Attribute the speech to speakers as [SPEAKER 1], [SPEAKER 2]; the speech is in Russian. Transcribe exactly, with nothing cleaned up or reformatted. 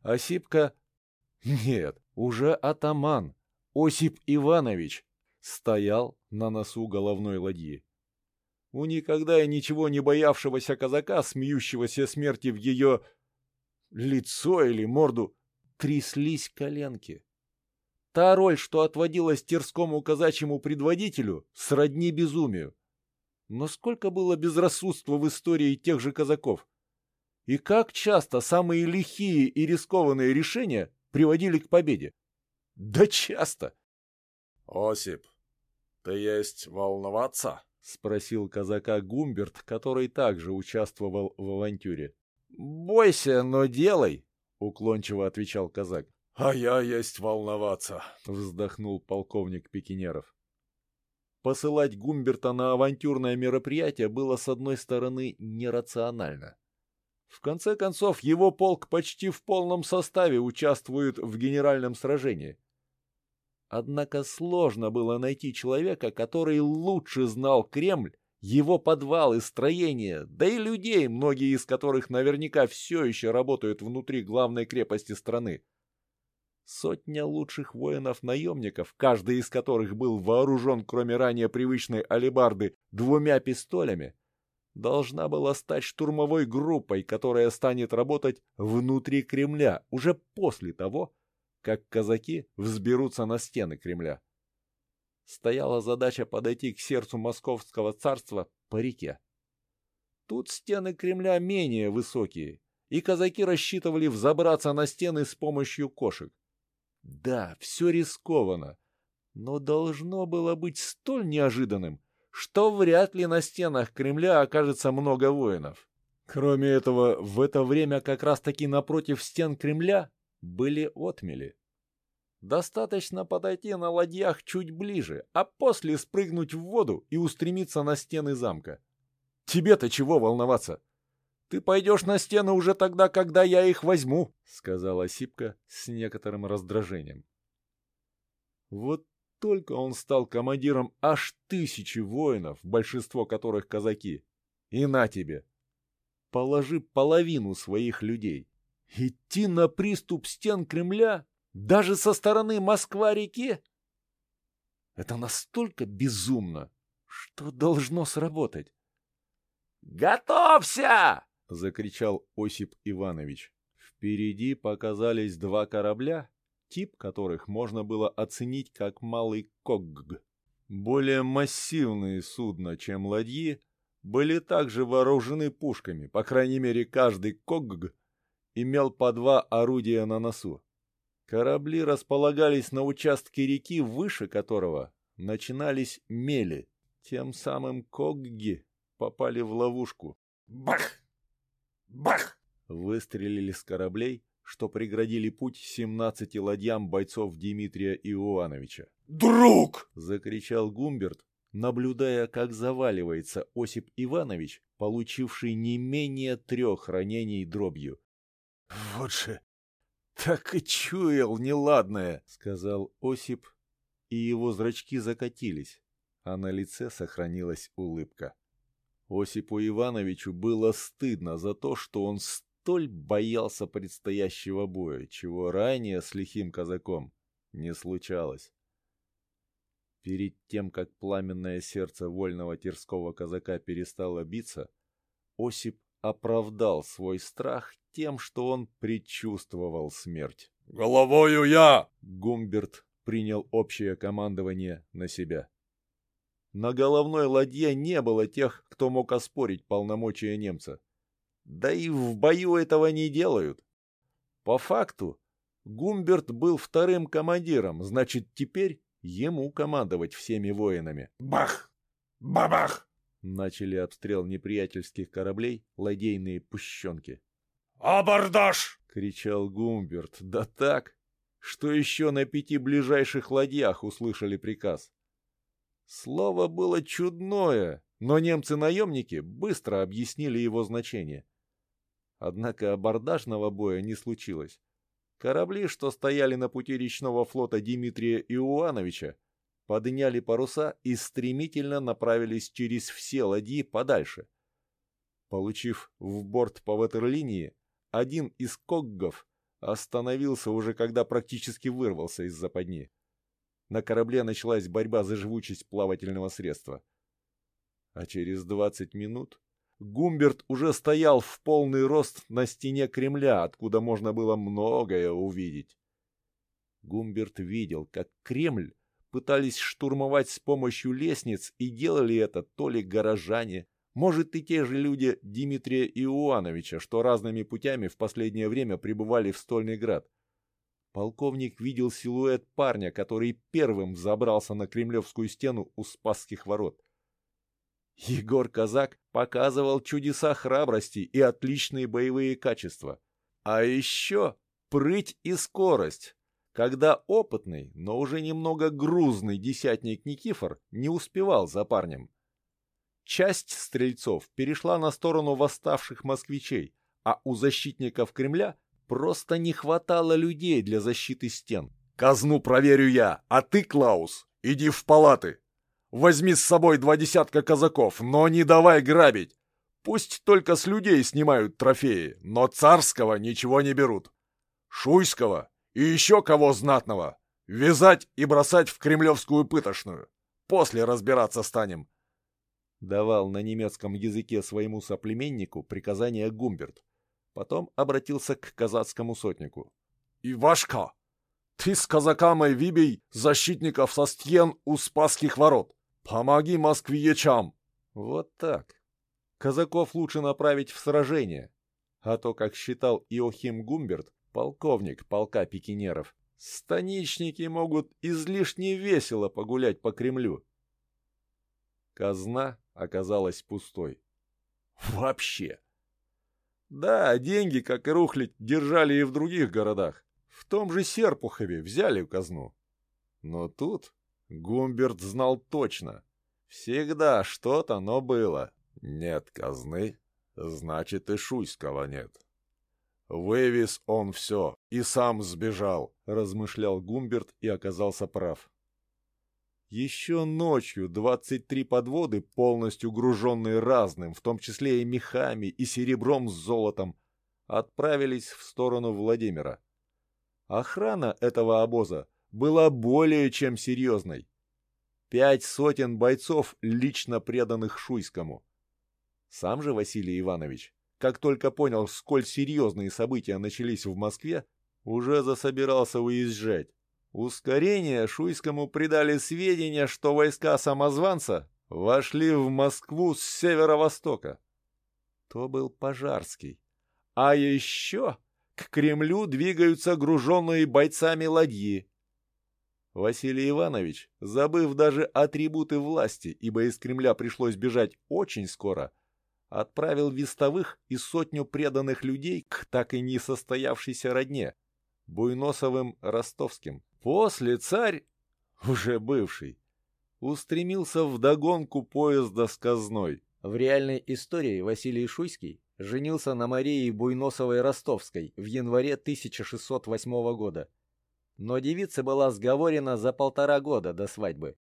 [SPEAKER 1] Осипка... Нет, уже атаман, Осип Иванович, стоял на носу головной ладьи. У никогда и ничего не боявшегося казака, смеющегося смерти в ее лицо или морду, тряслись коленки. Та роль, что отводилась Терскому казачьему предводителю, сродни безумию. Но сколько было безрассудства в истории тех же казаков? И как часто самые лихие и рискованные решения приводили к победе? Да часто!
[SPEAKER 2] — Осип, ты есть волноваться? —
[SPEAKER 1] спросил казака Гумберт, который также участвовал в авантюре. — Бойся, но делай, — уклончиво отвечал казак.
[SPEAKER 2] — А я есть волноваться,
[SPEAKER 1] — вздохнул полковник Пекинеров. Посылать Гумберта на авантюрное мероприятие было, с одной стороны, нерационально. В конце концов, его полк почти в полном составе участвует в генеральном сражении. Однако сложно было найти человека, который лучше знал Кремль, его подвалы, строения, да и людей, многие из которых наверняка все еще работают внутри главной крепости страны. Сотня лучших воинов-наемников, каждый из которых был вооружен, кроме ранее привычной алебарды, двумя пистолями, должна была стать штурмовой группой, которая станет работать внутри Кремля уже после того, как казаки взберутся на стены Кремля. Стояла задача подойти к сердцу Московского царства по реке. Тут стены Кремля менее высокие, и казаки рассчитывали взобраться на стены с помощью кошек. Да, все рискованно, но должно было быть столь неожиданным, что вряд ли на стенах Кремля окажется много воинов. Кроме этого, в это время как раз-таки напротив стен Кремля были отмели. Достаточно подойти на ладьях чуть ближе, а после спрыгнуть в воду и устремиться на стены замка. Тебе-то чего волноваться? Ты пойдешь на стены уже тогда, когда я их возьму, — сказала Осипка с некоторым раздражением. Вот только он стал командиром аж тысячи воинов, большинство которых казаки. И на тебе! Положи половину своих людей. Идти на приступ стен Кремля? Даже со стороны Москва-реки? Это настолько безумно, что должно сработать. «Готовься!» — закричал Осип Иванович. Впереди показались два корабля, тип которых можно было оценить как малый когг. Более массивные судна, чем ладьи, были также вооружены пушками, по крайней мере, каждый когг имел по два орудия на носу. Корабли располагались на участке реки, выше которого начинались мели. Тем самым когги попали в ловушку.
[SPEAKER 2] Бах! Бах!
[SPEAKER 1] Выстрелили с кораблей, что преградили путь семнадцати ладьям бойцов Дмитрия Иоановича.
[SPEAKER 2] «Друг!» —
[SPEAKER 1] закричал Гумберт, наблюдая, как заваливается Осип Иванович, получивший не менее трех ранений дробью. «Вот же! Так и чуял неладное!» — сказал Осип, и его зрачки закатились, а на лице сохранилась улыбка. Осипу Ивановичу было стыдно за то, что он столь боялся предстоящего боя, чего ранее с лихим казаком не случалось. Перед тем, как пламенное сердце вольного терского казака перестало биться, Осип оправдал свой страх тем, что он предчувствовал смерть.
[SPEAKER 2] «Головою я!»
[SPEAKER 1] Гумберт принял общее командование на себя. На головной ладье не было тех, кто мог оспорить полномочия немца. Да и в бою этого не делают. По факту, Гумберт был вторым командиром, значит, теперь ему командовать всеми воинами.
[SPEAKER 2] «Бах! Бабах!»
[SPEAKER 1] Начали обстрел неприятельских кораблей ладейные пущенки.
[SPEAKER 2] «Абордаж!»
[SPEAKER 1] — кричал Гумберт, да так, что еще на пяти ближайших ладьях услышали приказ. Слово было чудное, но немцы-наемники быстро объяснили его значение. Однако абордажного боя не случилось. Корабли, что стояли на пути речного флота Дмитрия Иоановича, подняли паруса и стремительно направились через все ладьи подальше. Получив в борт по ватерлинии, один из коггов Остановился уже, когда практически вырвался из западни. На корабле началась борьба за живучесть плавательного средства. А через двадцать минут Гумберт уже стоял в полный рост на стене Кремля, откуда можно было многое увидеть. Гумберт видел, как Кремль пытались штурмовать с помощью лестниц, и делали это то ли горожане, может и те же люди Дмитрия Иоановича, что разными путями в последнее время прибывали в Стольный Град. Полковник видел силуэт парня, который первым взобрался на Кремлевскую стену у Спасских ворот. Егор Казак показывал чудеса храбрости и отличные боевые качества. А еще прыть и скорость, когда опытный, но уже немного грузный десятник Никифор не успевал за парнем. Часть стрельцов перешла на сторону восставших москвичей, а у защитников Кремля просто не хватало людей для защиты стен.
[SPEAKER 2] «Казну проверю я, а ты, Клаус, иди в палаты. Возьми с собой два десятка казаков, но не давай грабить. Пусть только с людей снимают трофеи, но царского ничего не берут. Шуйского и еще кого знатного вязать и бросать в кремлевскую пытошную. После разбираться станем».
[SPEAKER 1] Давал на немецком языке своему соплеменнику приказание Гумберт. Потом обратился к казацкому сотнику.
[SPEAKER 2] «Ивашка, ты с казаками вибей защитников со стен у Спасских ворот. Помоги москвичам!»
[SPEAKER 1] Вот так. Казаков лучше направить в сражение. А то, как считал Иохим Гумберт, полковник полка пикинеров, станичники могут излишне весело погулять по Кремлю. Казна оказалась пустой. Вообще. Да, деньги, как и рухлядь, держали и в других городах. В том же Серпухове взяли в казну. Но тут Гумберт знал точно. Всегда что-то, но было.
[SPEAKER 2] Нет казны, значит и Шуйского нет. Вывез он все и сам сбежал,
[SPEAKER 1] размышлял Гумберт и оказался прав. Еще ночью двадцать три подводы, полностью груженные разным, в том числе и мехами, и серебром с золотом, отправились в сторону Владимира. Охрана этого обоза была более чем серьезной. Пять сотен бойцов, лично преданных Шуйскому. Сам же Василий Иванович, как только понял, сколь серьезные события начались в Москве, уже засобирался уезжать. Ускорение Шуйскому придали сведения, что войска самозванца вошли в Москву с северо-востока. То был Пожарский. А еще к Кремлю двигаются груженные бойцами ладьи. Василий Иванович, забыв даже атрибуты власти, ибо из Кремля пришлось бежать очень скоро, отправил вестовых и сотню преданных людей к так и не состоявшейся родне, Буйносовым ростовским. После царь, уже бывший, устремился вдогонку поезда с казной. В реальной истории Василий Шуйский женился на Марии Буйносовой Ростовской в январе тысяча шестьсот восьмого года. Но девица была сговорена за полтора года до свадьбы.